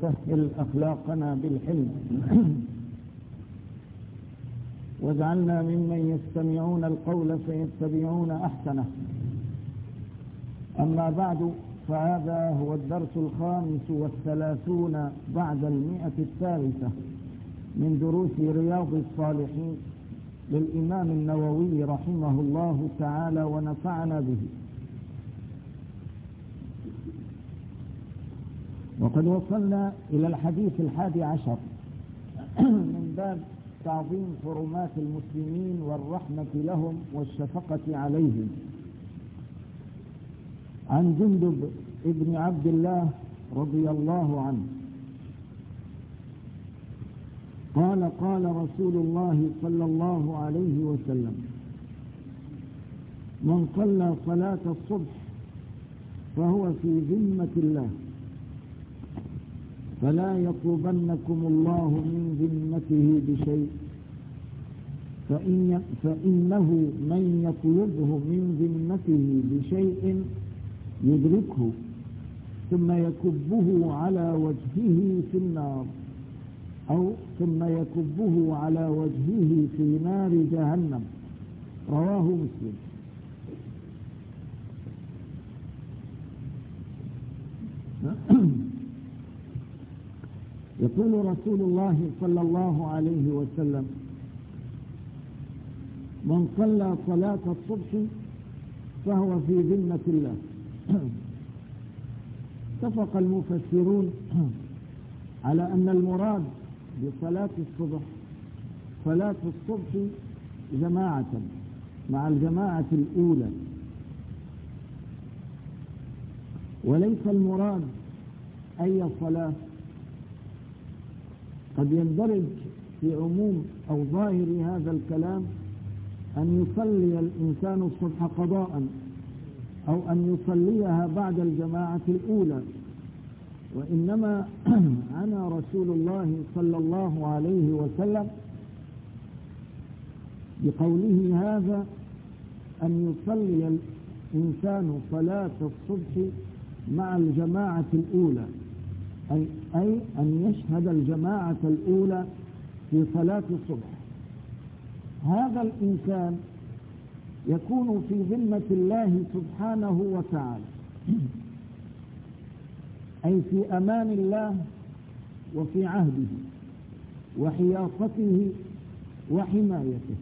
وسهل أخلاقنا بالحلم واجعلنا ممن يستمعون القول فيتبعون أحسنه. أما بعد، فهذا هو الدرس 35 بعد 100 من دروس رياض الصالحين للإمام النووي رحمه الله تعالى ونفعنا به. وقد وصلنا إلى الحديث 11 من باب تعظيم حرمات المسلمين والرحمة لهم والشفقة عليهم. عن جندب ابن عبد الله رضي الله عنه قال: قال رسول الله صلى الله عليه وسلم: من صلى صلاة الصبح فهو في ذمة الله، فلا يطلبنكم الله من ذمته بشيء، فإنه من يطلبه من ذمته بشيء يدركه ثم يكبه على وجهه في النار، أو ثم يكبه على وجهه في نار جهنم. رواه مسلم. يقول رسول الله صلى الله عليه وسلم: من صلى صلاة الصبح فهو في ذمة الله. اتفق المفسرون على أن المراد بصلاة الصبح صلاة الصبح جماعة مع الجماعة الأولى، وليس المراد أي صلاة. قد يندرج في عموم أو ظاهر هذا الكلام أن يصلي الإنسان الصبح قضاء، أو أن يصليها بعد الجماعة الأولى، وإنما عنى رسول الله صلى الله عليه وسلم بقوله هذا أن يصلي الإنسان صلاة الصبح مع الجماعة الأولى، أي أن يشهد الجماعة الأولى في صلاة الصبح. هذا الإنسان يكون في ذمة الله سبحانه وتعالى، أي في أمان الله وفي عهده وحياطته وحمايته.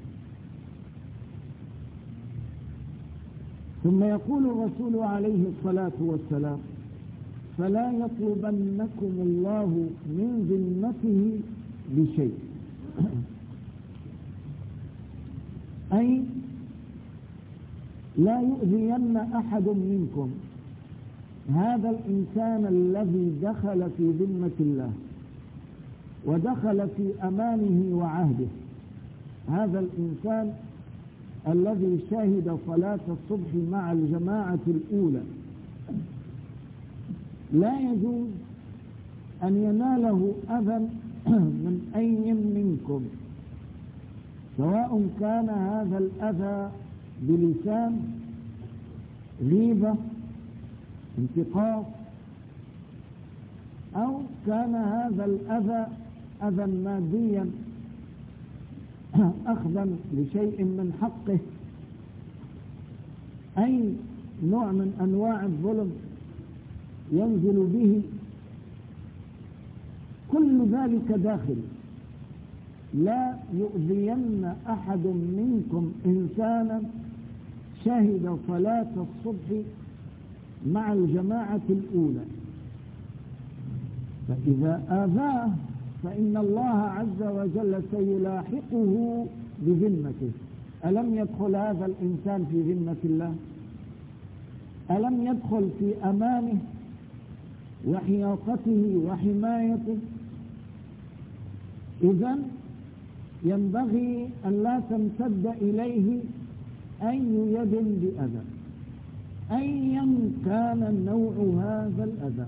ثم يقول الرسول عليه الصلاة والسلام: فلا يطلبنكم الله من ذمته بشيء، أي لا يؤذين أحد منكم هذا الإنسان الذي دخل في ذمة الله ودخل في أمانه وعهده، هذا الإنسان الذي شهد صلاة الصبح مع الجماعة الأولى، لا يجوز أن يناله أذى من أي منكم، سواء كان هذا الأذى بلسان، غيبة، انتقاص، أو كان هذا الأذى أذى ماديا، أخذا لشيء من حقه، أي نوع من أنواع الظلم ينزل به، كل ذلك داخل. لا يؤذين أحد منكم إنسانا شهد صلاة الصبح مع الجماعة الأولى، فإذا آذاه فإن الله عز وجل سيلاحقه بذمته. ألم يدخل هذا الإنسان في ذمة الله؟ ألم يدخل في أمانه وحياطته وحمايته؟ إذن ينبغي أن لا تمتد إليه أي يد بأذى، أيا كان نوع هذا الأذى.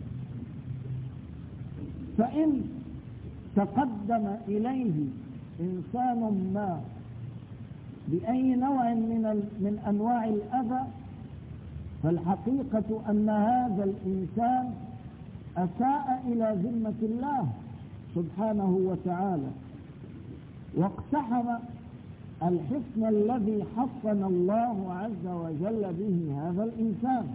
فإن تقدم إليه إنسان ما بأي نوع من أنواع الأذى، فالحقيقة أن هذا الإنسان أساء إلى ذمة الله سبحانه وتعالى، واقتحم الحصن الذي حصن الله عز وجل به هذا الإنسان.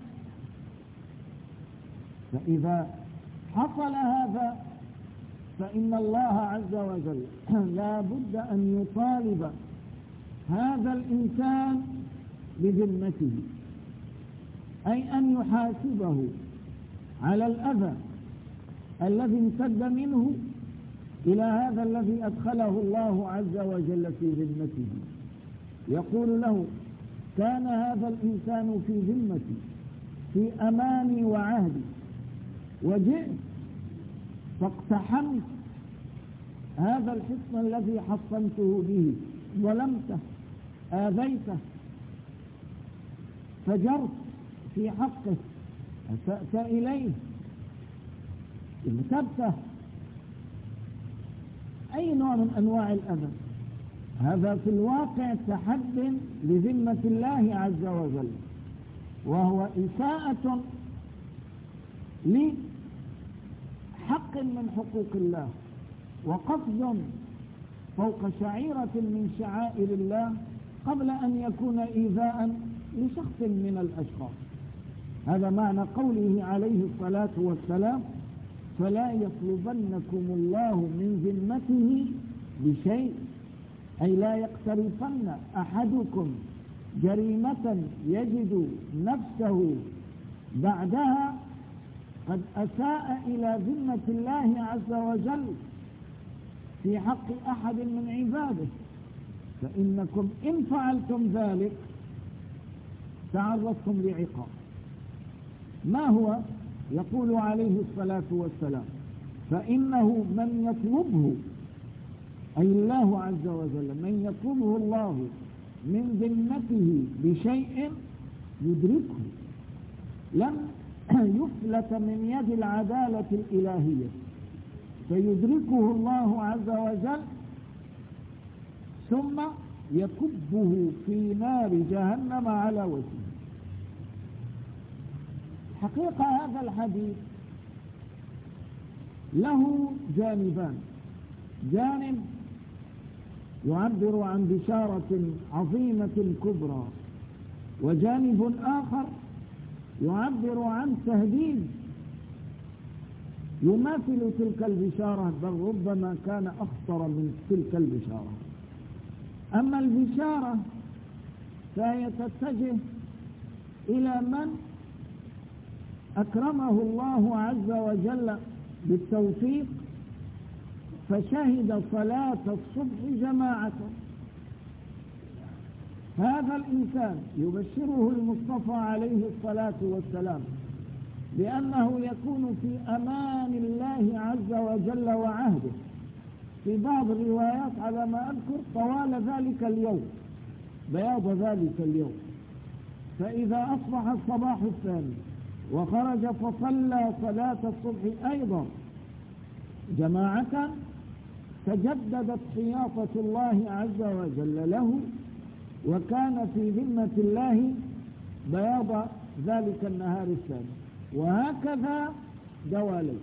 فإذا حصل هذا فإن الله عز وجل لا بد أن يطالب هذا الإنسان بذمته، أي أن يحاسبه على الأذى الذي امتد منه إلى هذا الذي أدخله الله عز وجل في ذمته. يقول له: كان هذا الإنسان في ذمتي، في أماني وعهدي، وجئت فاقتحمت هذا الحصن الذي حصنته به، ظلمته، آذيته، فجرت في حقه، أسأت إليه، اغتبته، أي نوع من أنواع الأذى. هذا في الواقع تحد لذمة الله عز وجل، وهو إساءة لحق من حقوق الله، وقصد فوق شعيرة من شعائر الله قبل أن يكون إيذاء لشخص من الأشخاص. هذا معنى قوله عليه الصلاة والسلام: فلا يطلبنكم الله من ذمته بشيء، أي لا يقترفن أحدكم جريمة يجد نفسه بعدها قد أساء إلى ذمة الله عز وجل في حق أحد من عباده، فإنكم إن فعلتم ذلك تعرضتم لعقاب. ما هو؟ يقول عليه الصلاة والسلام: فإنه من يطلبه، أي الله عز وجل، من يطلبه الله من ذمته بشيء يدركه، لم يفلت من يد العدالة الإلهية، فيدركه الله عز وجل ثم يكبه في نار جهنم على وجهه. حقيقة هذا الحديث له جانبان: جانب يعبر عن بشارة عظيمة كبرى، وجانب آخر يعبر عن تهديد يماثل تلك البشارة، بل ربما كان أخطر من تلك البشارة. أما البشارة فهي تتجه إلى من أكرمه الله عز وجل بالتوفيق فشهد صلاة الصبح جماعة. هذا الإنسان يبشره المصطفى عليه الصلاة والسلام بأنه يكون في أمان الله عز وجل وعهده، في بعض الروايات على ما أذكر طوال ذلك اليوم، بياض ذلك اليوم. فإذا أصبح الصباح الثاني وخرج فصلى صلاة الصبح أيضا جماعة، تجددت حياطة الله عز وجل له، وكان في ذمة الله بياض ذلك النهار الثاني، وهكذا دوالي.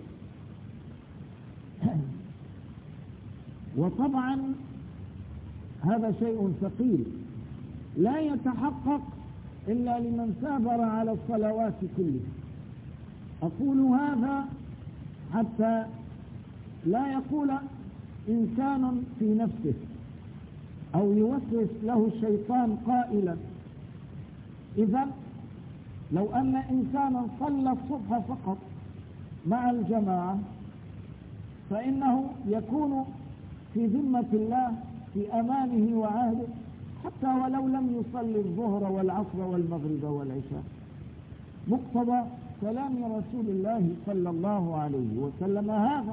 وطبعا هذا شيء ثقيل لا يتحقق إلا لمن ثابر على الصلوات كلها. أقول هذا حتى لا يقول إنسان في نفسه أو يوسوس له الشيطان قائلا: إذا لو أن إنسانا صلى الصبح فقط مع الجماعة فإنه يكون في ذمة الله في أمانه وعهده حتى ولو لم يصلي الظهر والعصر والمغرب والعشاء. مقتضى كلام رسول الله صلى الله عليه وسلم هذا.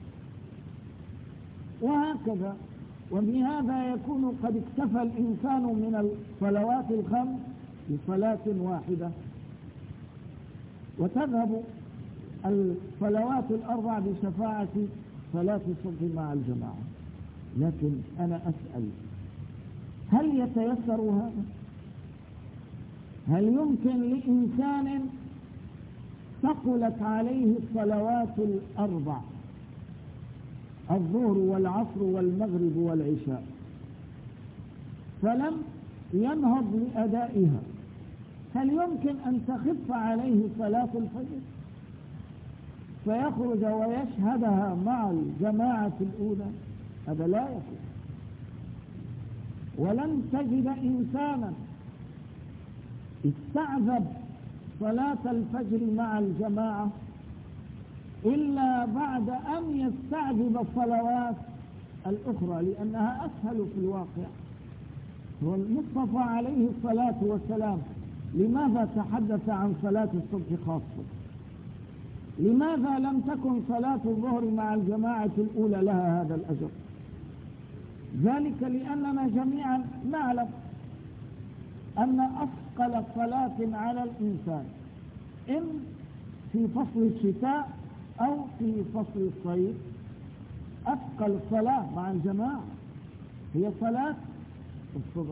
وهكذا وبهذا يكون قد اكتفى الإنسان من الصلوات الخمس بصلاة واحدة، وتذهب الصلوات الأربع بشفاعة صلاة الصبح مع الجماعة. لكن أنا أسأل: هل يتيسر هذا؟ هل يمكن لإنسان ثقلت عليه الصلوات الأربع، الظهر والعصر والمغرب والعشاء، فلم ينهض لأدائها، هل يمكن أن تخف عليه صلاة الفجر فيخرج ويشهدها مع الجماعة الأولى؟ هذا لا يكون. ولن تجد إنسانا استعذب صلاة الفجر مع الجماعة إلا بعد أن يستعذب الصلوات الأخرى، لأنها أسهل في الواقع. والمصطفى عليه الصلاة والسلام لماذا تحدث عن صلاة الصبح خاصة؟ لماذا لم تكن صلاة الظهر مع الجماعة الأولى لها هذا الأجر؟ ذلك لأننا جميعا نعلم أن أثقل صلاة على الإنسان إن في فصل الشتاء أو في فصل الصيف، أثقل الصلاة مع الجماعة هي صلاة الصبح.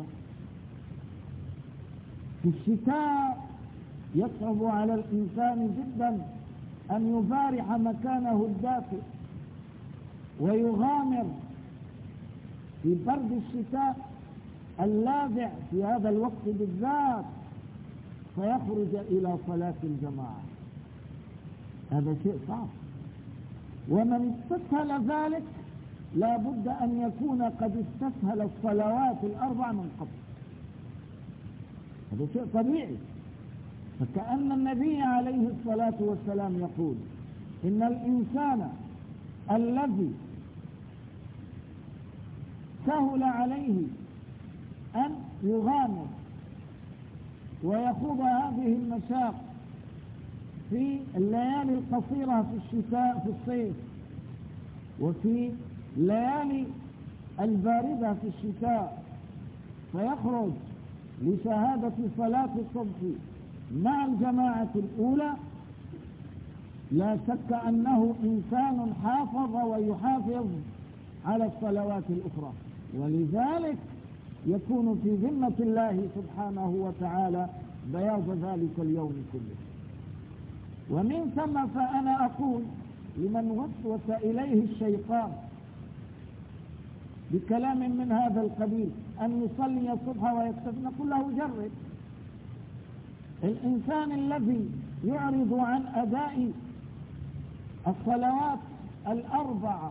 في الشتاء يصعب على الإنسان جدا أن يبارح مكانه الدافئ ويغامر في برد الشتاء اللاذع في هذا الوقت بالذات فيخرج إلى صلاة الجماعة. هذا شيء صعب، ومن استسهل ذلك لا بد أن يكون قد استسهل الصلوات الأربع من قبل. هذا شيء طبيعي. فكأن النبي عليه الصلاة والسلام يقول إن الإنسان الذي سهل عليه أن يغامر ويخوض هذه المشاق في الليالي القصيرة في الشتاء في الصيف، وفي الليالي الباردة في الشتاء، فيخرج لشهادة صلاة الصبح مع الجماعة الأولى، لا شك أنه إنسان حافظ ويحافظ على الصلوات الأخرى، ولذلك يكون في ذمة الله سبحانه وتعالى بياض ذلك اليوم كله. ومن ثم فأنا أقول لمن وسوس إليه الشيطان بكلام من هذا القبيل أن يصلي الصبح ويكتفي، نقول له جرب. الإنسان الذي يعرض عن أداء الصلوات الأربع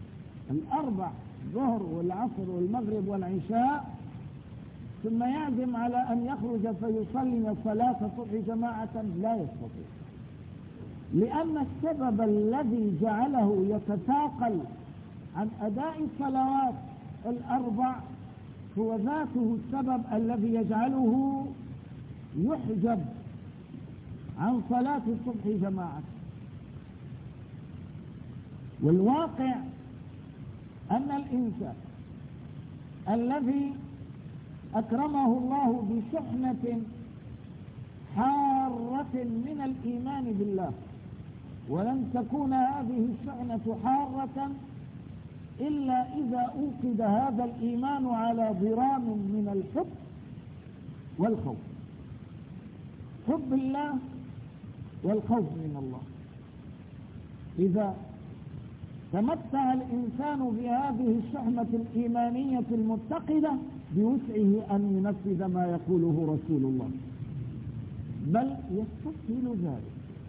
الظهر والعصر والمغرب والعشاء ثم يعزم على أن يخرج فيصلي صلاة الصبح جماعة لا يستطيع، لأن السبب الذي جعله يتثاقل عن أداء الصلوات الأربع هو ذاته السبب الذي يجعله يحجب عن صلاة الصبح جماعة. والواقع أن الإنسان الذي أكرمه الله بشحنة حارة من الإيمان بالله، ولن تكون هذه الشحنة حارة إلا إذا أوقد هذا الإيمان على ضرام من الحب والخوف، حب الله والخوف من الله. إذا تمتع الإنسان بهذه الشحنة الإيمانية المتقدة بوسعه أن ينفذ ما يقوله رسول الله، بل يستسهل ذلك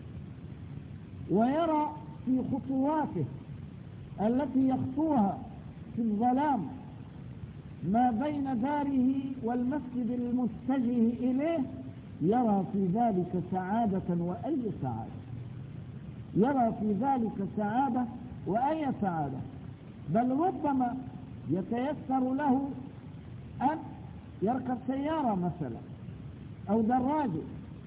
ويرى في خطواته التي يخطوها في الظلام ما بين داره والمسجد المتجه إليه، يرى في ذلك سعادة وأي سعادة، يرى في ذلك سعادة وأي سعادة، بل ربما يتيسر له أن يركب سيارة مثلا أو دراجة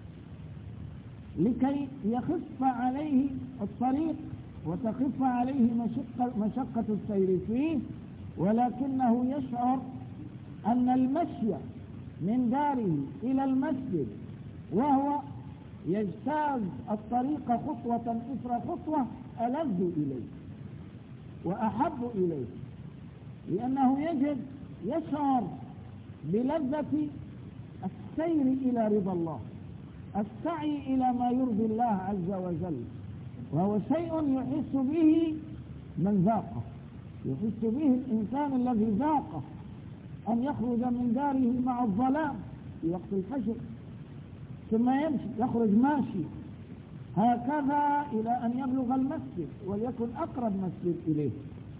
لكي يخف عليه الطريق وتخف عليه مشقة السير فيه، ولكنه يشعر أن المشي من داره إلى المسجد وهو يجتاز الطريق خطوة إثر خطوة ألذ إليه وأحب إليه، لأنه يشعر بلذة السير إلى رضا الله السعي إلى ما يرضي الله عز وجل، وهو شيء يحس به من ذاقه، يحس به الإنسان الذي ذاقه، أن يخرج من داره مع الظلام في وقت الفجر ثم يمشي، يخرج ماشي هكذا إلى أن يبلغ المسجد وليكن أقرب مسجد إليه،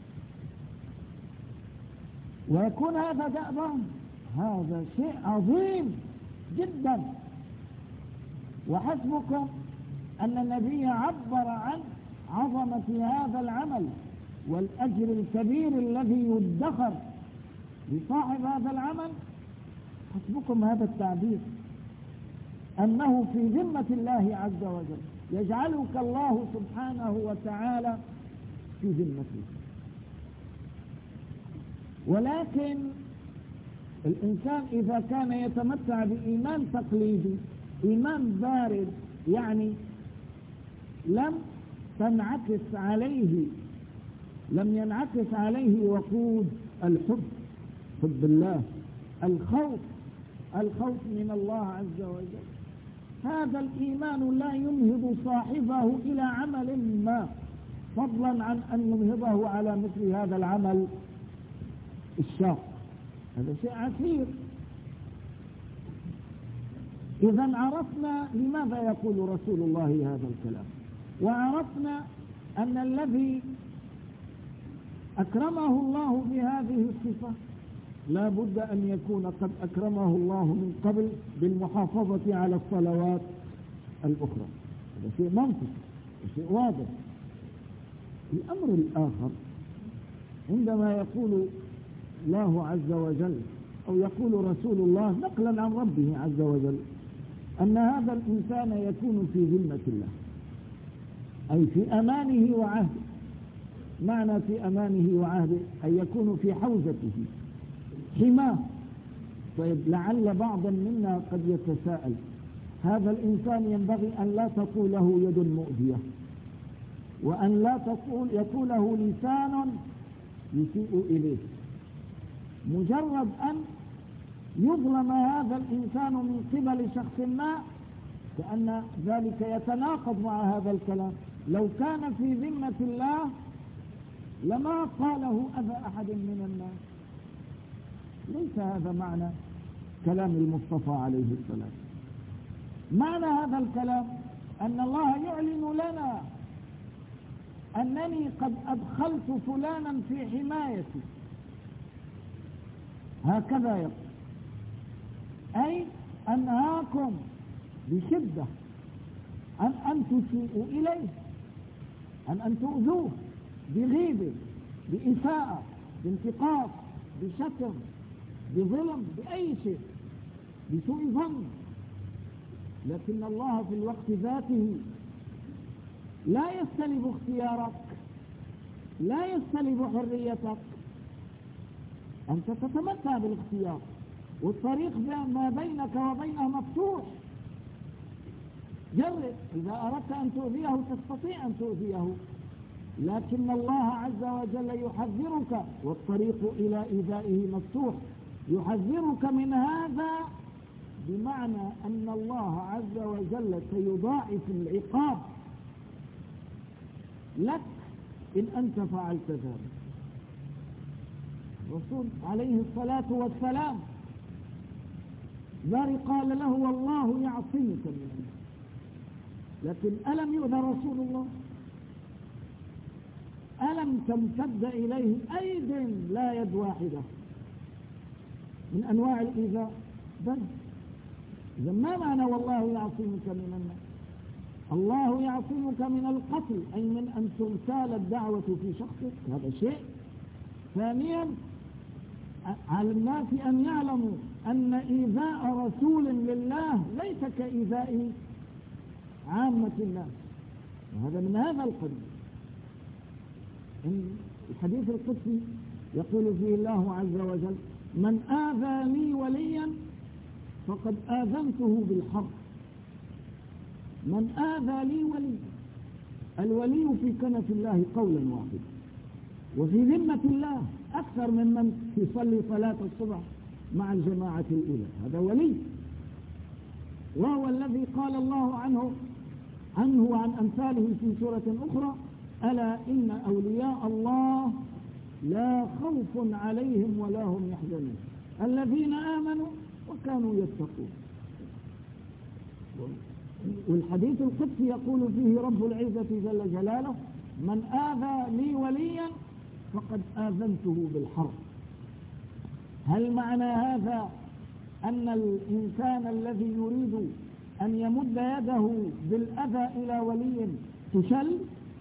ويكون هذا دأبا. هذا شيء عظيم جدا. وحسبكم أن النبي عبر عن عظمة هذا العمل والأجر الكبير الذي يدخر لصاحب هذا العمل. حسبكم هذا التعبير، أنه في ذمة الله عز وجل، يجعلك الله سبحانه وتعالى في ذمته. ولكن الإنسان إذا كان يتمتع بإيمان تقليدي، إيمان بارد، يعني لم ينعكس عليه وقود الحب، حب الله، الخوف من الله عز وجل، هذا الإيمان لا ينهض صاحبه إلى عمل ما، فضلا عن أن ينهضه على مثل هذا العمل الشاق. هذا شيء عسير. إذا عرفنا لماذا يقول رسول الله هذا الكلام، وعرفنا أن الذي أكرمه الله بهذه الصفة لا بد أن يكون قد أكرمه الله من قبل بالمحافظة على الصلوات الأخرى. هذا شيء منطقي وشيء واضح. الأمر الآخر، عندما يقول الله عز وجل أو يقول رسول الله نقلا عن ربه عز وجل أن هذا الإنسان يكون في ذمة الله، أي في أمانه وعهده. معنى في أمانه وعهده أن يكون في حوزته حماه. طيب، لعل بعضا منا قد يتساءل، هذا الإنسان ينبغي أن لا تكون له يد مؤذية، وأن لا يكون له لسان يسيء إليه. مجرد أن يظلم هذا الإنسان من قبل شخص ما كأن ذلك يتناقض مع هذا الكلام. لو كان في ذمة الله لما قاله أذى أحد من الناس. ليس هذا معنى كلام المصطفى عليه السلام. معنى هذا الكلام أن الله يعلن لنا أنني قد أدخلت فلانا في حمايتي، هكذا يقول، أي أنهاكم بشدة أن تسيئوا إليه، أن تؤذوه بغيبة، بإساءة، بانتقاص، بشتم، بظلم، بأي شيء، بسوء ظن. لكن الله في الوقت ذاته لا يستلب اختيارك، لا يستلب حريتك، أنت تتمتع بالاختيار، والطريق ما بينك وبينه مفتوح. جرب، إذا أردت أن تؤذيه تستطيع أن تؤذيه، لكن الله عز وجل يحذرك، والطريق إلى إيذائه مفتوح. يحذرك من هذا بمعنى أن الله عز وجل سيضاعف العقاب لك إن أنت فعلت ذلك. الرسول عليه الصلاة والسلام ذاري قال له والله يعصمك من الناس، لكن ألم يؤذى رسول الله؟ ألم تمتد إليه أيد لا يد واحدة من أنواع الإيذاء؟ بل إذا ما معنى والله يعصمك من الناس؟ الله يعصمك من القتل، أي من أن تغتال الدعوة في شخصك، هذا شيء. ثانيا، على الناس أن يعلموا أن إيذاء رسول لله ليس كإيذاء عامة الناس، وهذا من هذا القبيل. الحديث القدسي يقول فيه الله عز وجل من آذى لي وليا فقد آذنته بالحرب. من آذى لي ولي، الولي في كنف الله قولا واحدا، وفي ذمة الله أكثر من يصلي صلاة الصبح مع الجماعة الأولى، هذا ولي. وهو الذي قال الله عنه وعن أمثاله في سورة أخرى: ألا إن أولياء الله لا خوف عليهم ولا هم يحزنون الذين آمنوا وكانوا يتقون. والحديث القدسي يقول فيه رب العزة جل جلاله: من آذى لي وليا فقد آذنته بالحرب. هل معنى هذا أن الإنسان الذي يريد أن يمد يده بالأذى إلى ولي تشل؟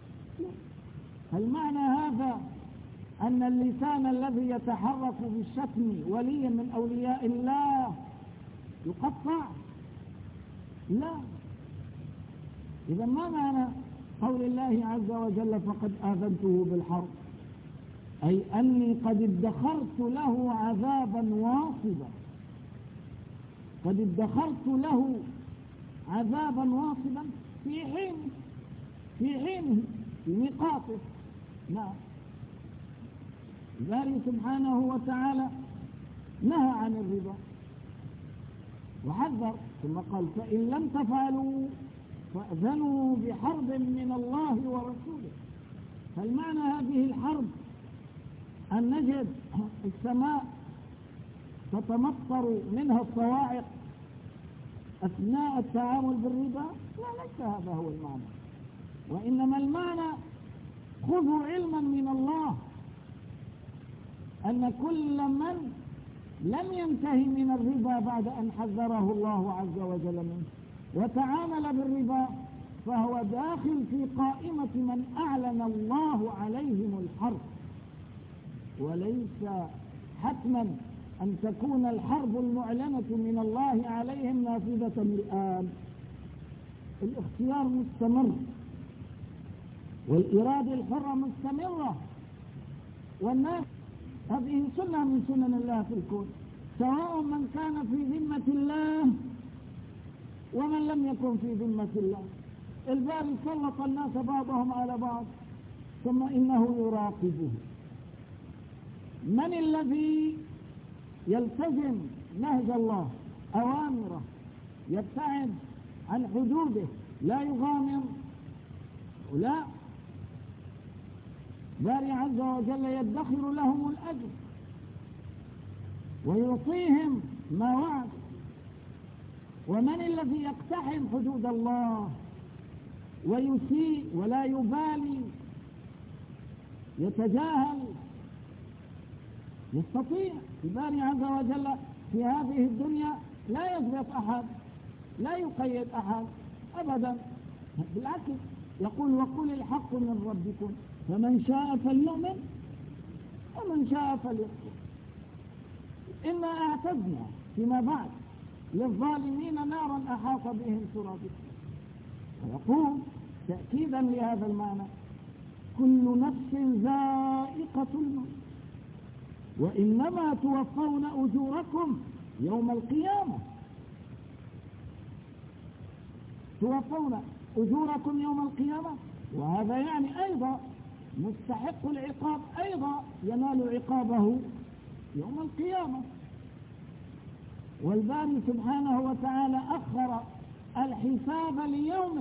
هل معنى هذا أن اللسان الذي يتحرك بالشتم ولي من أولياء الله يقطع؟ لا. إذا ما معنى قول الله عز وجل فقد آذنته بالحرب؟ أي أني قد ادخرت له عذابا واصبا، قد ادخرت له عذابا واصبا في حينه في ميقاته. نعم. ذلك سبحانه وتعالى نهى عن الربا وحذر، ثم قال: فإن لم تفعلوا فأذنوا بحرب من الله ورسوله. هل معنى هذه الحرب أن نجد السماء تتمطر منها الصواعق أثناء التعامل بالربا؟ لا، ليس هذا هو المعنى، وإنما المعنى: خذوا علما من الله أن كل من لم ينتهي من الربا بعد أن حذره الله عز وجل منه وتعامل بالربا فهو داخل في قائمة من أعلن الله عليهم الحرب. وليس حتما أن تكون الحرب المعلنة من الله عليهم نافذة الآن. الاختيار مستمر والإرادة الحرة مستمرة، والناس هذه سنة من سنن الله في الكون، سواء من كان في ذمة الله ومن لم يكن في ذمة الله. الباري سلط الناس بعضهم على بعض ثم إنه يراقبه. من الذي يلتزم نهج الله أوامره، يبتعد عن حدوده، لا يغامر؟ لا، باري عز وجل يدخر لهم الأجر ويعطيهم ما وعد. ومن الذي يقتحم حدود الله ويسيء ولا يبالي، يتجاهل؟ يستطيع. الباري عز وجل في هذه الدنيا لا يضبط أحد، لا يقيد أحد أبدا، بالعكس يقول: وقل الحق من ربكم فمن شاء فليؤمن ومن شاء فليكفر. إنا أعتدنا فيما بعد للظالمين نارا أحاط بهم سرادقها. ويقول تأكيدا لهذا المعنى: كل نفس ذائقة الموت وإنما توفون أجوركم يوم القيامة. توفون أجوركم يوم القيامة، وهذا يعني أيضا مستحق العقاب أيضا ينال عقابه يوم القيامة. والباري سبحانه وتعالى أخر الحساب ليومه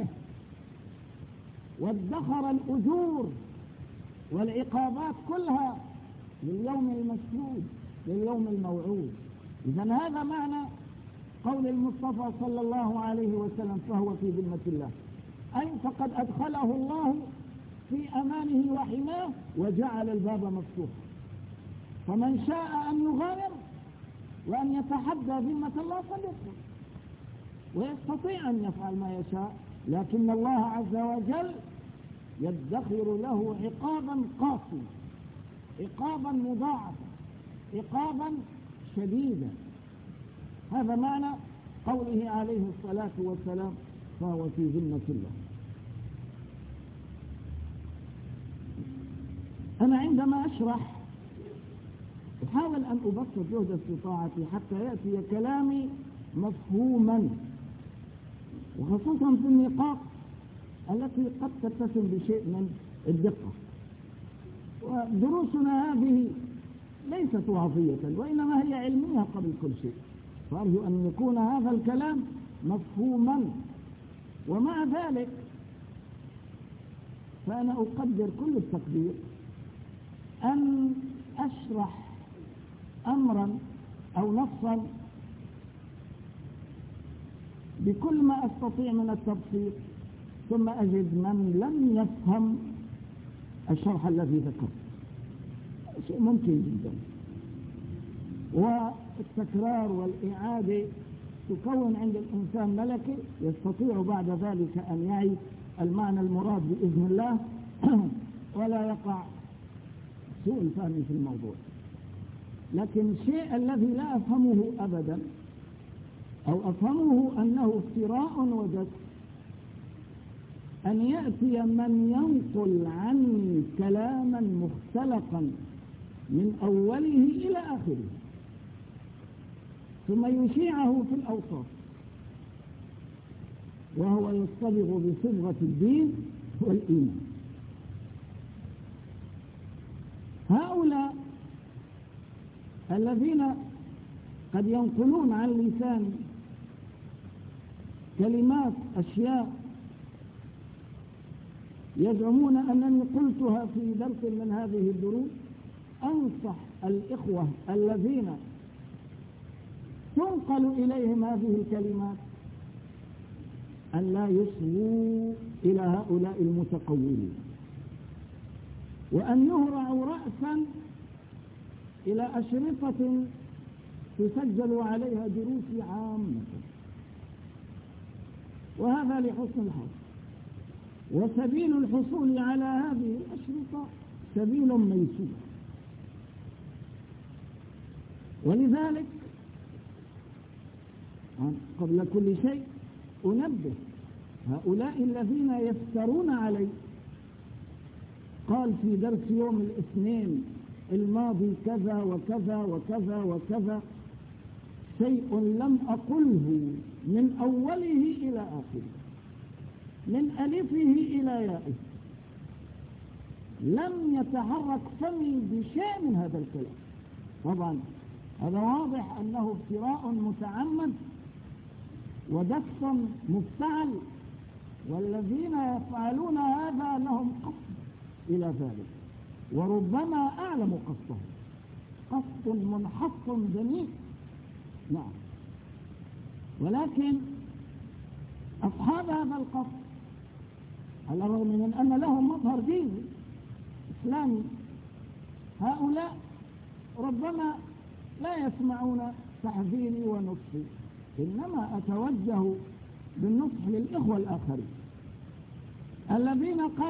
وادخر الأجور والعقابات كلها لليوم المشهود، لليوم الموعود. إذن هذا معنى قول المصطفى صلى الله عليه وسلم: فهو في ذمة الله، أي فقد أدخله الله في أمانه وحماه وجعل الباب مفتوحا. فمن شاء أن يغامر وأن يتحدى ذمة الله فليدخل، ويستطيع أن يفعل ما يشاء، لكن الله عز وجل يدخر له عقابا قاسيا، عقابا مضاعفا، عقابا شديدا. هذا معنى قوله عليه الصلاة والسلام: فهو في ذمة الله. أنا عندما أشرح أحاول أن أبسط جهد استطاعتي حتى يأتي كلامي مفهوما، وخصوصا في النقاط التي قد تتسم بشيء من الدقة. ودروسنا هذه ليست وعظية وإنما هي علمية قبل كل شيء، فأرجو أن يكون هذا الكلام مفهوما. ومع ذلك فأنا أقدر كل التقدير أن أشرح أمرا أو نصا بكل ما أستطيع من التبسيط، ثم أجد من لم يفهم الشرح الذي ذكرت. شيء ممكن جدا. والتكرار والإعادة تكون عند الإنسان ملكة يستطيع بعد ذلك أن يعي المعنى المراد بإذن الله ولا يقع سوء الفهم في الموضوع. لكن الشيء الذي لا أفهمه أبدا أو أفهمه أنه افتراء ودس أن يأتي من ينقل عني كلاما مختلقا من أوله إلى آخره ثم يشيعه في الأوساط وهو يصطبغ بصبغة الدين والإيمان. هؤلاء الذين قد ينقلون عن لسان كلمات أشياء يزعمون أنني قلتها في درس من هذه الدروس، أنصح الإخوة الذين تنقل إليهم هذه الكلمات أن لا يصغوا إلى هؤلاء المتقولين، وأن يهرعوا رأسا إلى أشرطة تسجل عليها دروس عامة، وهذا لحسن الحظ. وسبيل الحصول على هذه الأشرطة سبيل ميسور. ولذلك قبل كل شيء أنبه هؤلاء الذين يفترون علي. قال في درس يوم الاثنين الماضي كذا وكذا وكذا وكذا، شيء لم أقله من أوله إلى آخره، من ألفه إلى يائه، لم يتحرك فمي بشيء من هذا الكلام. طبعا هذا واضح أنه افتراء متعمد ودس مفتعل، والذين يفعلون هذا لهم قصد إلى ذلك، وربما أعلم قصده، قصد منحط دنيء. نعم، ولكن أصحاب هذا القصد على الرغم من أن لهم مظهر ديني إسلامي، هؤلاء ربما لا يسمعون تحذيري ونصحي، إنما أتوجه بالنصح للإخوة الآخرين الذين قد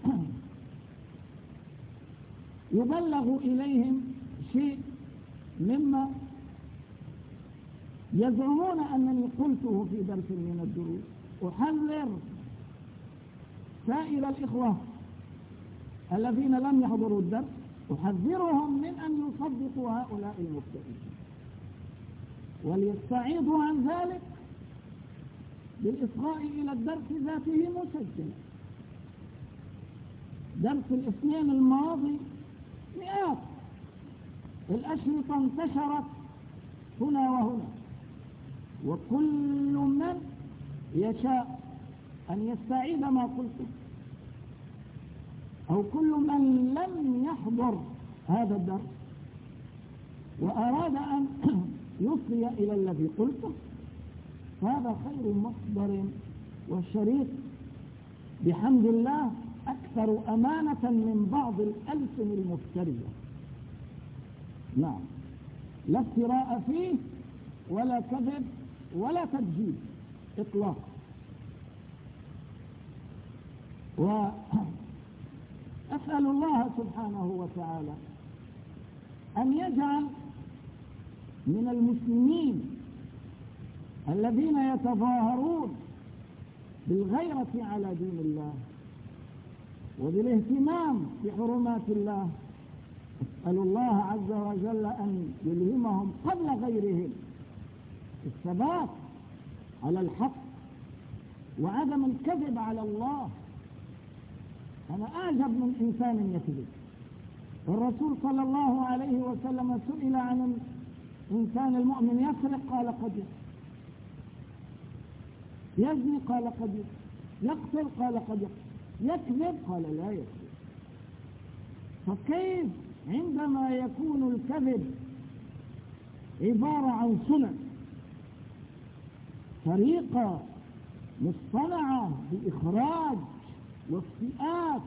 يبلغ إليهم شيء مما يزعمون أنني قلته في درس من الدروس. أحذر سائر الإخوة الذين لم يحضروا الدرس، أحذرهم من أن يصدقوا هؤلاء المبتدئين، وليستعيضوا عن ذلك بالإصغاء إلى الدرس ذاته مسجلا. درس الاثنين الماضي مئات الأشرطة انتشرت هنا وهنا، وكل من يشاء أن يستعيد ما قلته أو كل من لم يحضر هذا الدرس وأراد أن يصغي إلى الذي قلته، فهذا خير مصدر، والشريط بحمد الله أكثر أمانة من بعض الألسن المفترية. نعم، لا افتراء فيه ولا كذب ولا تكذيب إطلاقا. وأسأل الله سبحانه وتعالى أن يجعل من المسلمين الذين يتظاهرون بالغيرة على دين الله وبالاهتمام بحرمات الله. أسأل الله عز وجل أن يلهمهم قبل غيرهم الثبات على الحق وعدم الكذب على الله. أنا أعجب من إنسان يكذب. والرسول صلى الله عليه وسلم سئل عن الإنسان المؤمن يسرق، قال قد يسرق. يزني قال قد يزني، يقتل قال قد يقتل، يكذب قال لا يكذب. فكيف عندما يكون الكذب عبارة عن صنع، طريقة مصطنعة بإخراج وافتئات،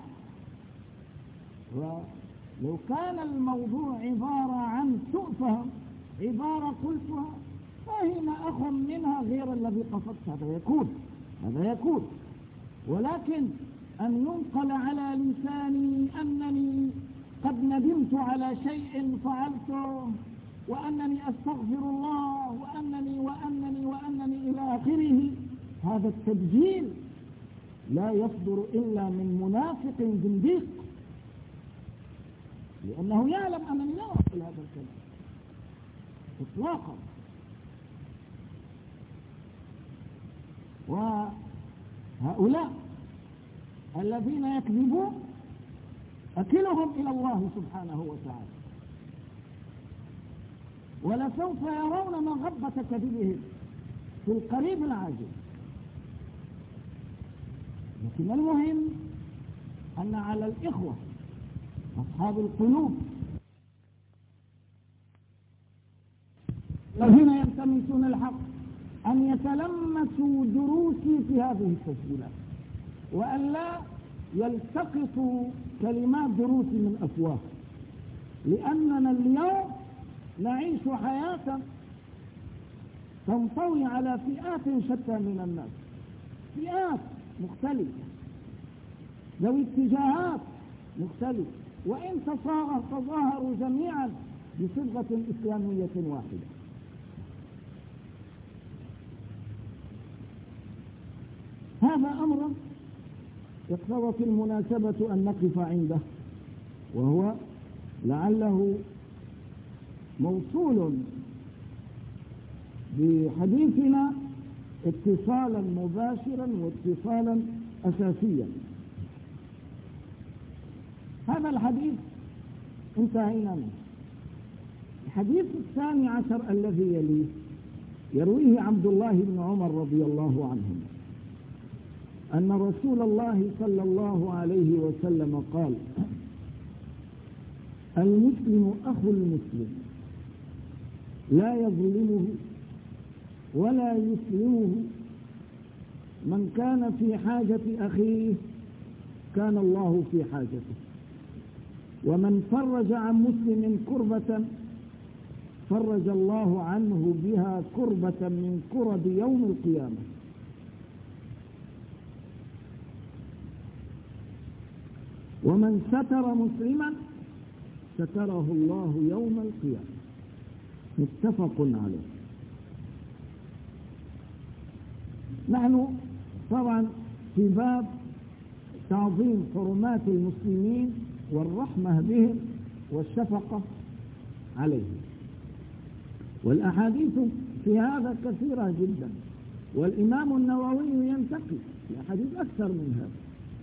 ولو كان الموضوع عبارة عن سوء فهم، عبارة قلتها فهم أخ منها غير الذي قصدت، هذا يكون. ولكن أن ينقل على لساني أنني قد ندمت على شيء فعلته، وأنني أستغفر الله، وأنني إلى آخره، هذا التبجيل لا يصدر إلا من منافق زنديق، لأنه يعلم أنني لا أقول هذا الكلام إطلاقا. وهؤلاء الذين يكذبون أكلهم إلى الله سبحانه وتعالى، ولسوف يرون مغبة كذبهم في القريب العاجل. لكن المهم أن على الإخوة أصحاب القلوب الذين يلتمسون الحق أن يتلمسوا دروسي في هذه التسجيلات، وأن لا يلتقطوا كلمات دروسي من أفواه، لأننا اليوم نعيش حياة تنطوي على فئات شتى من الناس، فئات مختلفة ذوي اتجاهات مختلفة، وإن تظاهروا جميعا بصبغة إسلامية واحدة. هذا أمر اقتضت المناسبة أن نقف عنده، وهو لعله موصول بحديثنا اتصالا مباشرا واتصالا أساسيا. هذا الحديث انتهينا منه. الحديث 12 الذي يليه يرويه عبد الله بن عمر رضي الله عنهما أن رسول الله صلى الله عليه وسلم قال: المسلم أخو المسلم لا يظلمه ولا يسلمه، من كان في حاجة أخيه كان الله في حاجته، ومن فرج عن مسلم كربة فرج الله عنه بها كربة من كرب يوم القيامة. ومن ستر مسلما ستره الله يوم القيامة. متفق عليه. نحن طبعا في باب تعظيم حرمات المسلمين والرحمة بهم والشفقة عليهم، والأحاديث في هذا كثيرة جدا، والإمام النووي ينتقي الأحاديث أكثر من هذا،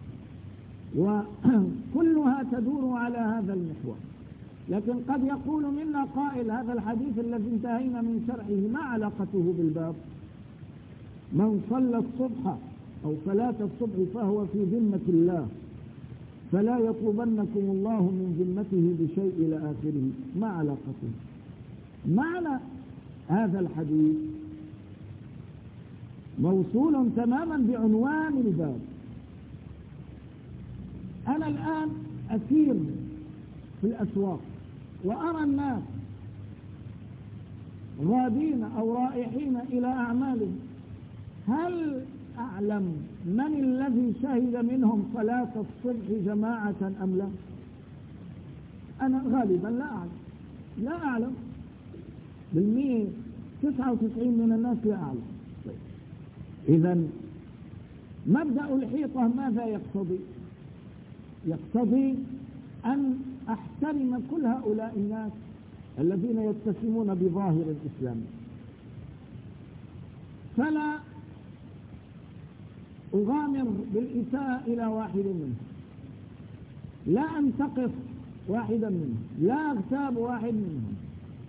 وكلها تدور على هذا المحور. لكن قد يقول منا قائل: هذا الحديث الذي انتهينا من شرحه ما علاقته بالباب؟ من صلى الصبح أو صلاة الصبح فهو في ذمة الله، فلا يطلبنكم الله من ذمته بشيء إلى آخره. ما علاقته؟ معنى هذا الحديث موصول تماما بعنوان الباب. أنا الآن أسير في الأسواق وأرى الناس غادين أو رائحين إلى أعمالهم، هل أعلم من الذي شهد منهم صلاة الصبح جماعة أم لا؟ أنا غالبا لا أعلم. بالمئة 99 من الناس لا أعلم. إذن مبدأ الحيطة ماذا يقتضي؟ يقتضي أن أحترم كل هؤلاء الناس الذين يتسمون بظاهر الإسلام، فلا أغامر بالإساءة إلى واحد منهم، لا أنتقص واحدا منهم، لا أغتاب واحد منهم،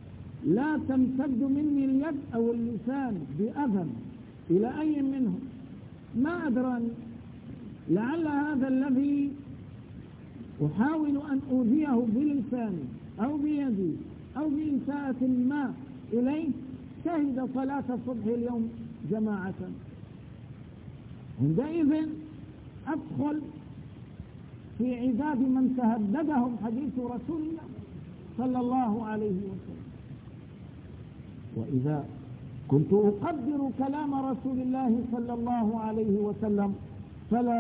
لا تمتد مني اليد أو اللسان بأذى إلى أي منهم، ما أدراني، لعل هذا الذي أحاول أن أوذيه بلساني أو بيدي أو بإساءة ما إليه شهد صلاة الصبح اليوم جماعة، عندئذ أدخل في عداد من تهددهم حديث رسول الله صلى الله عليه وسلم. وإذا كنت أقدر كلام رسول الله صلى الله عليه وسلم فلا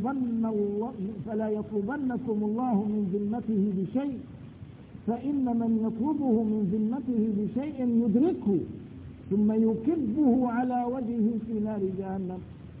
يطلبنكم الله من ذمته بشيء، فإن من يطلبه من ذمته بشيء يدركه ثم يكبه على وجهه في نار جهنم.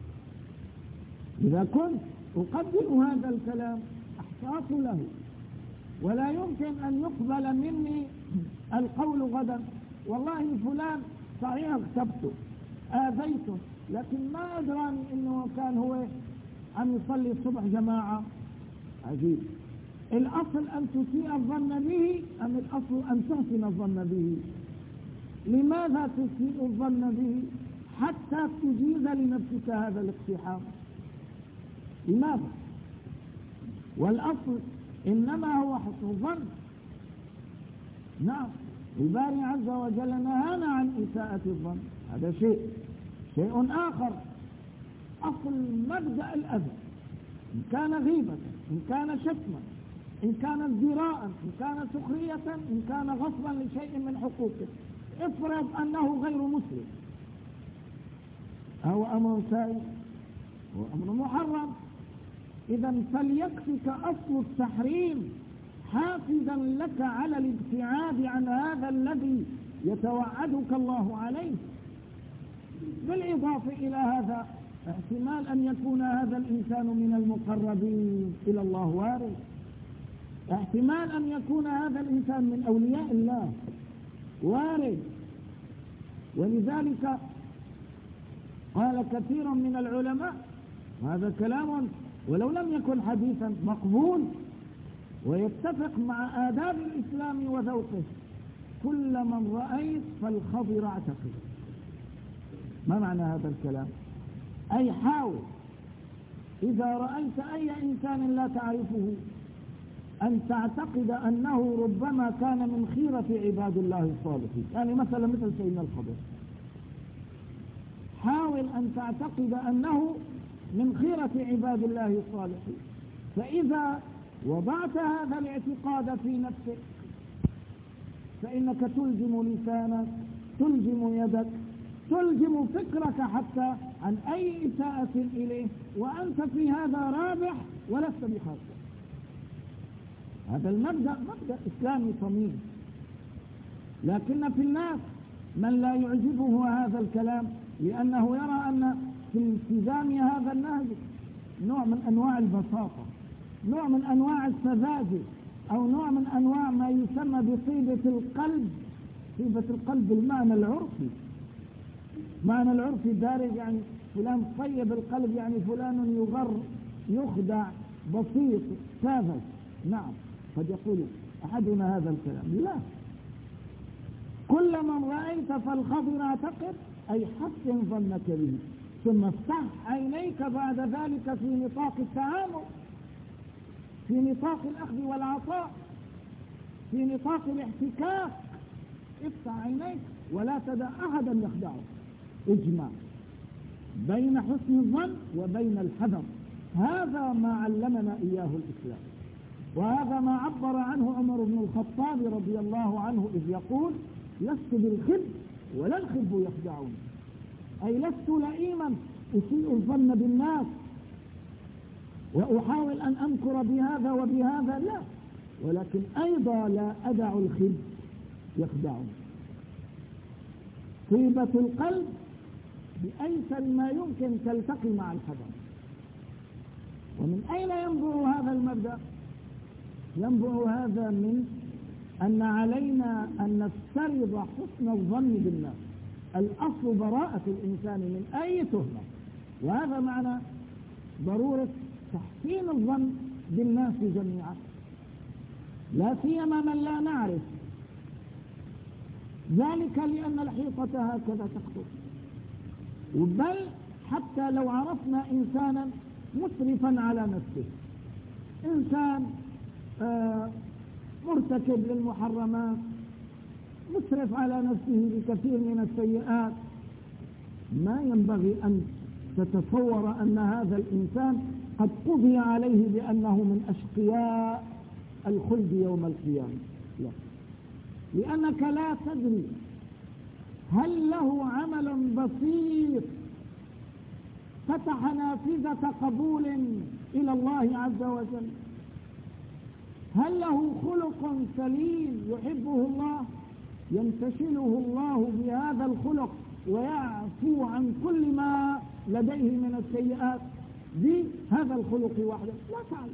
إذا كنت أقدر هذا الكلام أحتاط له، ولا يمكن أن يقبل مني القول غدا والله فلان صحيح اغتبته آذيته، لكن ما أدراني إنه كان هو أن يصلي الصبح جماعة. عجيب. الأصل أن تسيء الظن به أم الأصل أن تحسن الظن به؟ لماذا تسيء الظن به حتى تجيز لنفسك هذا الاقتحام؟ لماذا؟ والأصل إنما هو حسن الظن. نعم، الباري عز وجل نهانا عن إساءة الظن، هذا شيء آخر. أصل مبدأ الأذى إن كان غيبة، إن كان شتما، إن كان ازدراء، إن كان سخرية، إن كان غصبا لشيء من حقوقه، افرض أنه غير مسلم، أو أمر سائل وأمر محرم، إذا فليكفك أصل التحريم حافظا لك على الابتعاد عن هذا الذي يتوعدك الله عليه. بالإضافة إلى هذا احتمال أن يكون هذا الإنسان من المقربين إلى الله وارد، احتمال أن يكون هذا الإنسان من أولياء الله وارد. ولذلك قال كثير من العلماء، هذا كلام ولو لم يكن حديثا مقبول ويتفق مع آداب الإسلام وذوقه: كل من رأيت فالخضر اعتقد. ما معنى هذا الكلام؟ أي حاول إذا رأيت أي إنسان لا تعرفه أن تعتقد أنه ربما كان من خيرة عباد الله الصالحين، يعني مثلا مثل سيدنا الخضر، حاول أن تعتقد أنه من خيرة عباد الله الصالحين. فإذا وضعت هذا الاعتقاد في نفسك فإنك تلجم لسانك، تلجم يدك، تلجم فكرك حتى عن أي إساءة إليه، وأنت في هذا رابح ولست بخاسر. هذا المبدأ مبدأ إسلامي صميم. لكن في الناس من لا يعجبه هذا الكلام، لأنه يرى أن في التزام هذا النهج نوع من أنواع البساطة، نوع من أنواع السذاجة، أو نوع من أنواع ما يسمى بطيبة القلب. طيبة القلب بالمعنى العرفي، معنى العرفي الدارج، يعني فلان طيب القلب، يعني فلان يغر، يخدع، بسيط، ساذج. نعم، قد يقول أحدنا هذا الكلام. لا، كل من رأيت فالخضر اعتقد، أي حسن ظنك به، ثم افتح عينيك بعد ذلك في نطاق التعامل، في نطاق الأخذ والعطاء، في نطاق الاحتكاك. افتح عينيك ولا تدع أحدا يخدعك. اجمع بين حسن الظن وبين الحذر. هذا ما علمنا إياه الإسلام، وهذا ما عبر عنه عمر بن الخطاب رضي الله عنه إذ يقول: لست بالخب ولا الخب يخدعون، أي لست لئيما أسيء الظن بالناس وأحاول أن أمكر بهذا وبهذا، لا، ولكن أيضا لا أدع الخب يخدعون. طيبة القلب بأيسر ما يمكن تلتقي مع الحذر. ومن أين ينبع هذا المبدأ؟ ينبع هذا من أن علينا أن نفترض حسن الظن بالناس. الأصل براءة الإنسان من أي تهمة، وهذا معنى ضرورة تحسين الظن بالناس جميعا، لا سيما من لا نعرف، ذلك لأن الحيطة هكذا تخطر. بل حتى لو عرفنا إنسانا مسرفا على نفسه، إنسان مرتكب للمحرمات، مسرف على نفسه بكثير من السيئات، ما ينبغي أن تتصور أن هذا الإنسان قد قضي عليه بأنه من أشقياء الخلد يوم القيامة. لا، لأنك لا تدري هل له عمل بسيط فتح نافذة قبول إلى الله عز وجل، هل له خلق سليم يحبه الله ينتشله الله بهذا الخلق ويعفو عن كل ما لديه من السيئات بهذا الخلق وحده، لا تعلم.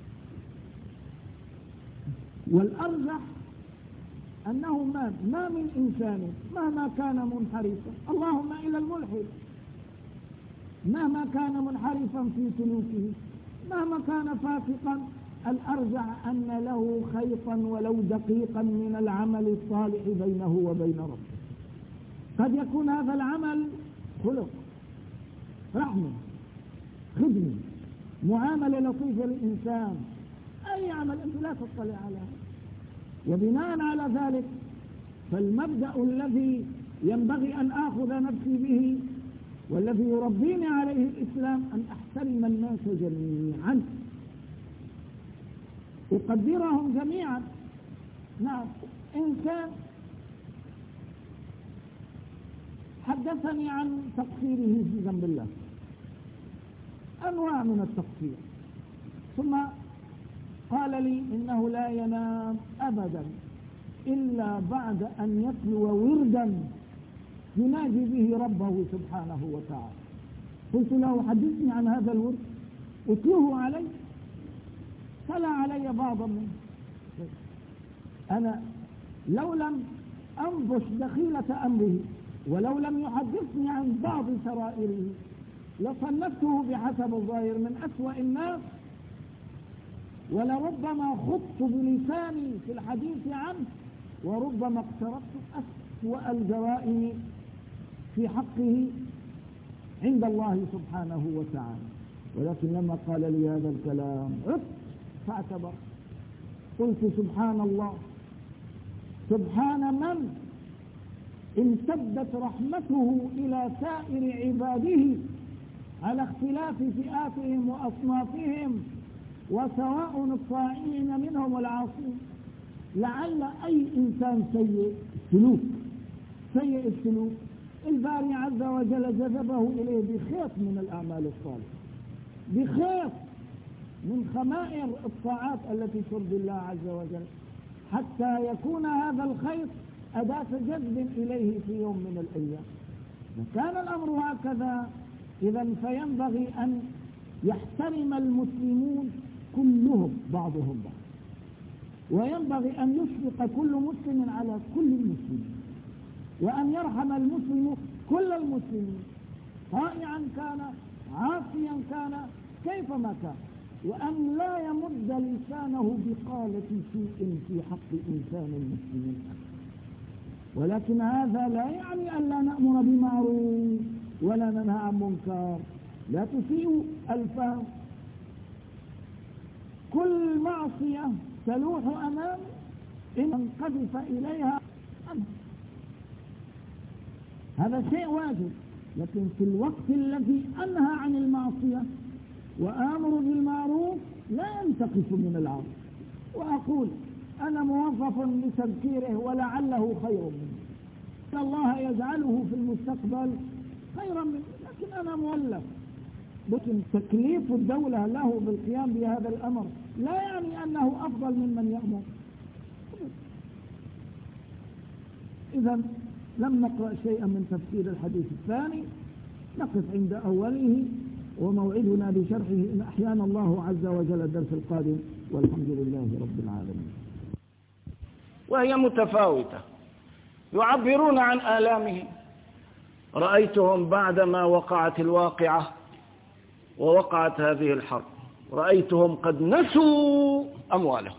والأرجح أنه ما من إنسان مهما كان منحرفا، اللهم إلى الملحد، مهما كان منحرفا في سلوكه، مهما كان فاسقا، الأرجع أن له خيطا ولو دقيقا من العمل الصالح بينه وبين ربه. قد يكون هذا العمل خلق، رحمة، خدمة، معاملة لطيفة للإنسان، أي عمل أنت لا تطلع على هذا. وبناء على ذلك فالمبدأ الذي ينبغي أن آخذ نفسي به والذي يربيني عليه الإسلام أن أحترم الناس جميعا، أقدرهم جميعا. نعم، إنسان حدثني عن تقصيره في ذنب الله، أنواع من التقصير، ثم قال لي إنه لا ينام أبدا إلا بعد أن يتلو وردا يناجي به ربه سبحانه وتعالى. قلت له حدثني عن هذا الورد، أتلوه علي، تلا علي بعضا منه. أنا لو لم أنبش دخيلة أمره ولو لم يحدثني عن بعض سرائره لصنفته بحسب الظاهر من أسوأ الناس، ولربما خضت بلساني في الحديث عنه، وربما اقترفت أسوأ الجرائم في حقه عند الله سبحانه وتعالى. ولكن لما قال لي هذا الكلام عدت فاعتبر، قلت سبحان الله، سبحان من امتدت رحمته إلى سائر عباده على اختلاف فئاتهم وأصنافهم، وسواء الطاعين منهم والعاصين. لعل أي إنسان سيء السلوك الباري عز وجل جذبه إليه بخيط من الأعمال الصالحة، بخيط من خمائر الطاعات التي ترضي الله عز وجل، حتى يكون هذا الخيط أداة جذب إليه في يوم من الأيام. وكان الأمر هكذا إذا فينبغي أن يحترم المسلمون كلهم بعضهم بعض، وينبغي أن يشفق كل مسلم على كل المسلمين، وأن يرحم المسلم كل المسلمين، طائعا كان عاصيا كان كيفما كان، وأن لا يمد لسانه بقالة سوء في حق إنسان مسلم. ولكن هذا لا يعني أن لا نأمر بمعروف ولا ننهى عن منكر، لا تسيء الفهم. كل معصية تلوح أمام إن قذف إليها أمر، هذا شيء واجب. لكن في الوقت الذي أنهى عن المعصية وآمر بالمعروف لا ينتقص من العرض، وأقول أنا موظف لتذكيره ولعله خير منه، الله يجعله في المستقبل خيرا منه، لكن أنا مولف. لكن تكليف الدولة له بالقيام بهذا الأمر لا يعني أنه أفضل ممن يأمر. إذا لم نقرأ شيئا من تفسير الحديث الثاني، نقف عند أوله، وموعدنا بشرحه إن أحيانا الله عز وجل الدرس القادم، والحمد لله رب العالمين. وهي متفاوتة، يعبرون عن آلامهم. رأيتهم بعدما وقعت الواقعة ووقعت هذه الحرب، رأيتهم قد نسوا أموالهم،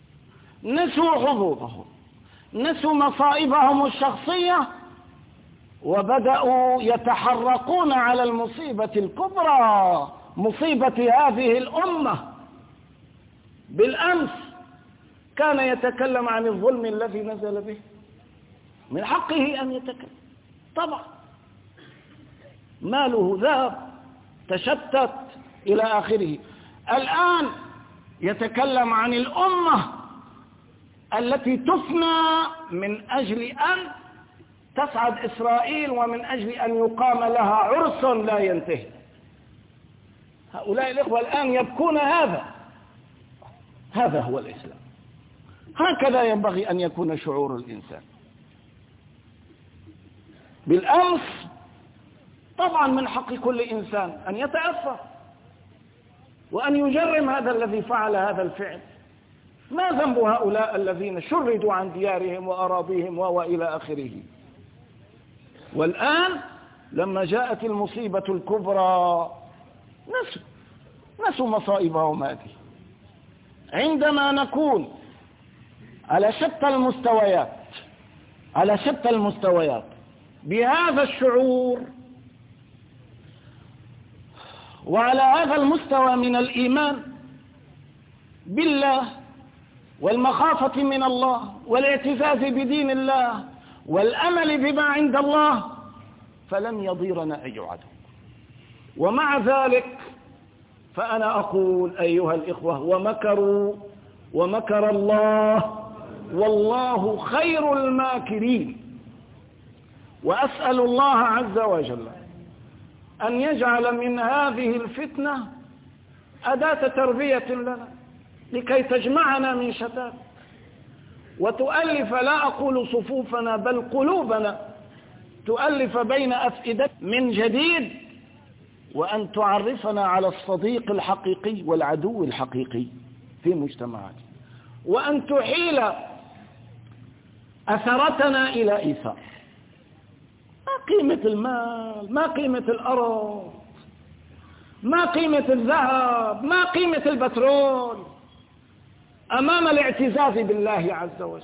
نسوا حظوظهم، نسوا مصائبهم الشخصية وبدأوا يتحرقون على المصيبة الكبرى، مصيبة هذه الأمة. بالأمس كان يتكلم عن الظلم الذي نزل به، من حقه أن يتكلم طبعا، ماله ذهب تشتت إلى آخره. الآن يتكلم عن الأمة التي تفنى من أجل أن تسعد إسرائيل ومن أجل أن يقام لها عرس لا ينتهي. هؤلاء الإخوة الآن يبكون. هذا هو الإسلام. هكذا ينبغي أن يكون شعور الإنسان. بالأمس طبعا من حق كل إنسان أن يتأثر وأن يجرم هذا الذي فعل هذا الفعل. ما ذنب هؤلاء الذين شردوا عن ديارهم وأراضيهم وإلى آخره؟ والآن لما جاءت المصيبة الكبرى نسوا مصائبهم هذه. عندما نكون على شتى المستويات بهذا الشعور وعلى هذا المستوى من الإيمان بالله والمخافة من الله والاعتزاز بدين الله والأمل بما عند الله، فلن يضيرنا أي عدو. ومع ذلك فأنا أقول أيها الإخوة: ومكروا ومكر الله والله خير الماكرين. وأسأل الله عز وجل أن يجعل من هذه الفتنة أداة تربية لنا لكي تجمعنا من شتات وتؤلف، لا أقول صفوفنا بل قلوبنا، تؤلف بين أفئدة من جديد، وأن تعرفنا على الصديق الحقيقي والعدو الحقيقي في مجتمعاتنا، وأن تحيل أثرتنا إلى إيثار. ما قيمة المال، ما قيمة الأرض، ما قيمة الذهب، ما قيمة البترول أمام الاعتزاز بالله عز وجل.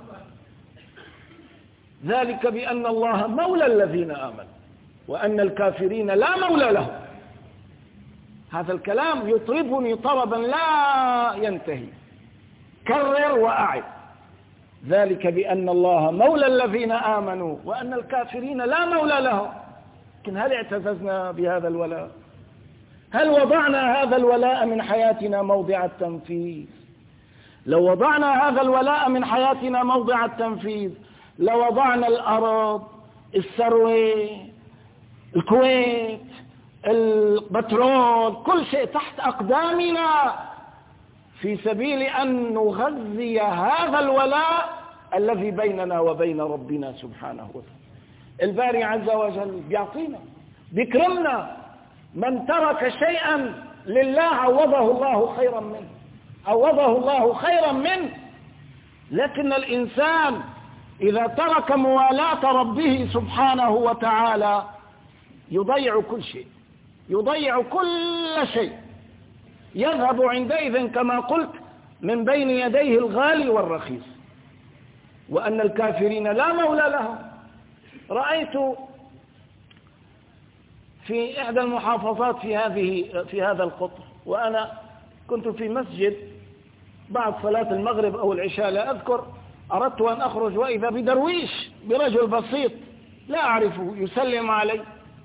ذلك بأن الله مولى الذين آمنوا وأن الكافرين لا مولى لهم. هذا الكلام يطربني طربا لا ينتهي، كرر وأعد. ذلك بأن الله مولى الذين آمنوا وأن الكافرين لا مولى لهم. لكن هل اعتززنا بهذا الولاء؟ هل وضعنا هذا الولاء من حياتنا موضع التنفيذ؟ لو وضعنا هذا الولاء من حياتنا موضع التنفيذ لوضعنا الأرض، الثروة، الكويت، البترول، كل شيء تحت أقدامنا في سبيل أن نغذي هذا الولاء الذي بيننا وبين ربنا سبحانه وتعالى. الباري عز وجل بيعطينا، بيكرمنا. من ترك شيئا لله عوضه الله خيرا منه، عوضه الله خيرا منه. لكن الإنسان إذا ترك موالاة ربه سبحانه وتعالى يضيع كل شيء، يضيع كل شيء، يذهب عندئذ كما قلت من بين يديه الغالي والرخيص. وأن الكافرين لا مولى لهم. رأيت في إحدى المحافظات في هذا القطر، وأنا كنت في مسجد بعد صلاة المغرب أو العشاء لا أذكر، أردت أن أخرج وإذا بدرويش، برجل بسيط لا أعرفه، يسلم علي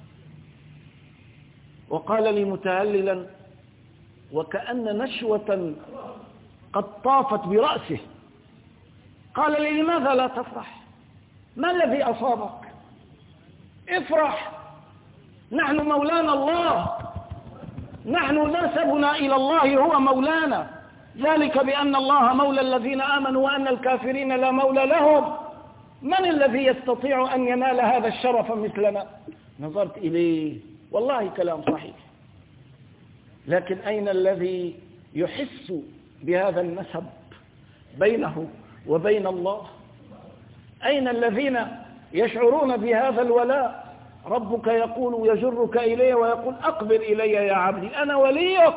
وقال لي متهللا وكأن نشوة قد طافت برأسه، قال لي: لماذا لا تفرح؟ ما الذي أصابك؟ افرح، نحن مولانا الله، نحن نسبنا إلى الله، هو مولانا. ذلك بأن الله مولى الذين آمنوا وأن الكافرين لا مولى لهم. من الذي يستطيع أن ينال هذا الشرف مثلنا؟ نظرت إليه، والله كلام صحيح، لكن أين الذي يحس بهذا النسب بينه وبين الله؟ أين الذين يشعرون بهذا الولاء؟ ربك يقول يجرك إليه ويقول: أقبل إلي يا عبدي، أنا وليك،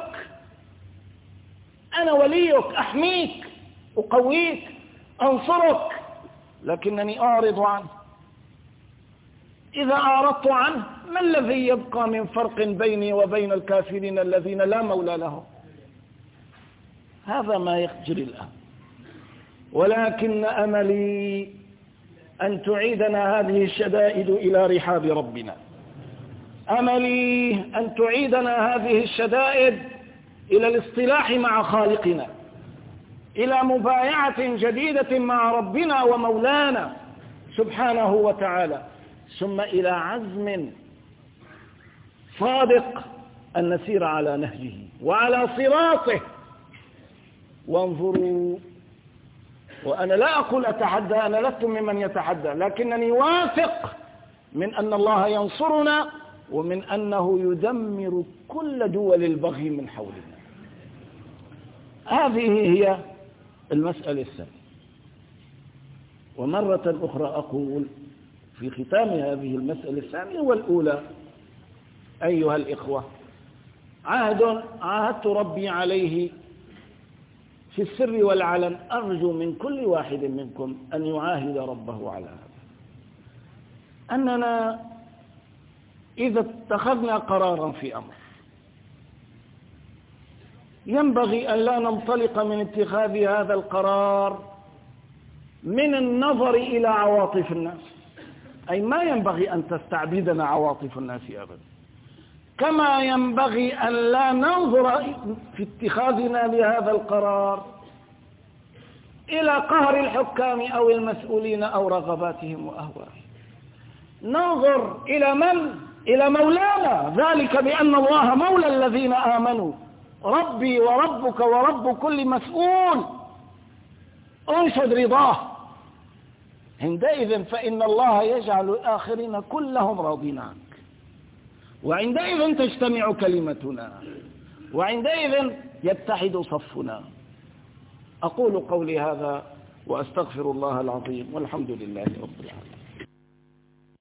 أنا وليك، أحميك، أقويك، أنصرك، لكنني أعرض عنه. إذا أعرضت عنه ما الذي يبقى من فرق بيني وبين الكافرين الذين لا مولى لهم؟ هذا ما يجري الآن. ولكن أملي أن تعيدنا هذه الشدائد إلى رحاب ربنا، أملي أن تعيدنا هذه الشدائد إلى الاصطلاح مع خالقنا، إلى مبايعة جديدة مع ربنا ومولانا سبحانه وتعالى، ثم إلى عزم صادق أن نسير على نهجه وعلى صراطه. وانظروا، وأنا لا أقول أتحدى، أنا لست ممن يتحدى، لكنني واثق من أن الله ينصرنا ومن أنه يدمر كل دول البغي من حولنا. هذه هي المسألة الثانية. ومرة أخرى أقول في ختام هذه المسألة الثانية والأولى: أيها الإخوة، عاهدت ربي عليه في السر والعلن، أرجو من كل واحد منكم أن يعاهد ربه على هذا، أننا إذا اتخذنا قرارا في أمر ينبغي أن لا ننطلق من اتخاذ هذا القرار من النظر إلى عواطف الناس، أي ما ينبغي أن تستعبدنا عواطف الناس أبدا، كما ينبغي أن لا ننظر في اتخاذنا لهذا القرار إلى قهر الحكام أو المسؤولين أو رغباتهم وأهوائهم. ننظر إلى من؟ إلى مولانا، ذلك بأن الله مولى الذين آمنوا، ربي وربك ورب كل مسؤول، انشد رضاه. عندئذ فإن الله يجعل الآخرين كلهم راضين عنك، وعندئذ تجتمع كلمتنا، وعندئذ يتحد صفنا. أقول قولي هذا وأستغفر الله العظيم، والحمد لله رب العالمين.